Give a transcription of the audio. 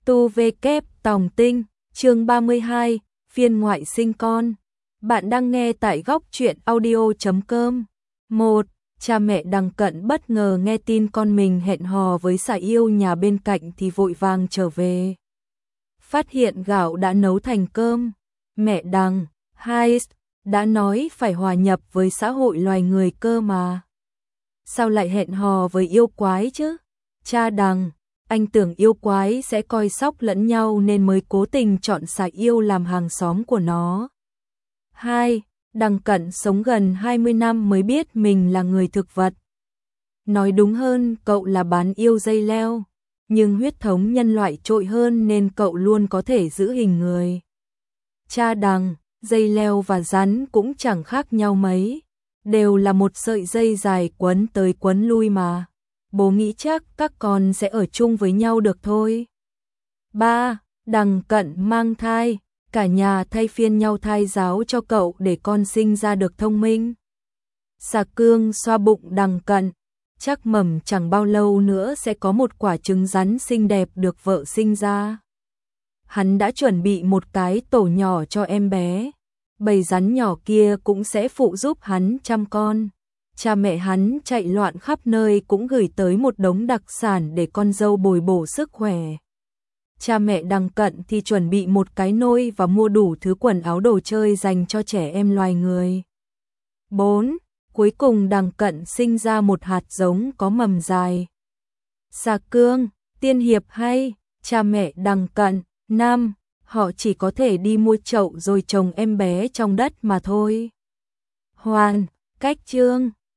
Tu Vê Kép Tòng Tinh, chương 32, phiên ngoại sinh con. Bạn đang nghe tại góc truyện audio.com. 1. Cha mẹ Đằng Cận bất ngờ nghe tin con mình hẹn hò với xà yêu nhà bên cạnh thì vội vàng trở về. Phát hiện gạo đã nấu thành cơm. Mẹ Đằng, đã nói phải hòa nhập với xã hội loài người cơ mà. Sao lại hẹn hò với yêu quái chứ? Cha Đằng, anh tưởng yêu quái sẽ coi sóc lẫn nhau nên mới cố tình chọn xà yêu làm hàng xóm của nó. 2. Đằng Cận sống gần 20 năm mới biết mình là người thực vật. Nói đúng hơn, cậu là bán yêu dây leo, nhưng huyết thống nhân loại trội hơn nên cậu luôn có thể giữ hình người. Cha Đằng, dây leo và rắn cũng chẳng khác nhau mấy, đều là một sợi dây dài quấn tới quấn lui mà. Bố nghĩ chắc các con sẽ ở chung với nhau được thôi. 3. Đằng Cận mang thai, cả nhà thay phiên nhau thai giáo cho cậu để con sinh ra được thông minh. Xà Cương xoa bụng Đằng Cận, chắc mầm chẳng bao lâu nữa sẽ có một quả trứng rắn xinh đẹp được vợ sinh ra. Hắn đã chuẩn bị một cái tổ nhỏ cho em bé, bầy rắn nhỏ kia cũng sẽ phụ giúp hắn chăm con. Cha mẹ hắn chạy loạn khắp nơi cũng gửi tới một đống đặc sản để con dâu bồi bổ sức khỏe. Cha mẹ Đằng Cận thì chuẩn bị một cái nôi và mua đủ thứ quần áo đồ chơi dành cho trẻ em loài người. 4. Cuối cùng Đằng Cận sinh ra một hạt giống có mầm dài. Xà Cương, tiên hiệp hay, cha mẹ Đằng Cận. 5. Họ chỉ có thể đi mua chậu rồi trồng em bé trong đất mà thôi. Hoàn, cách chương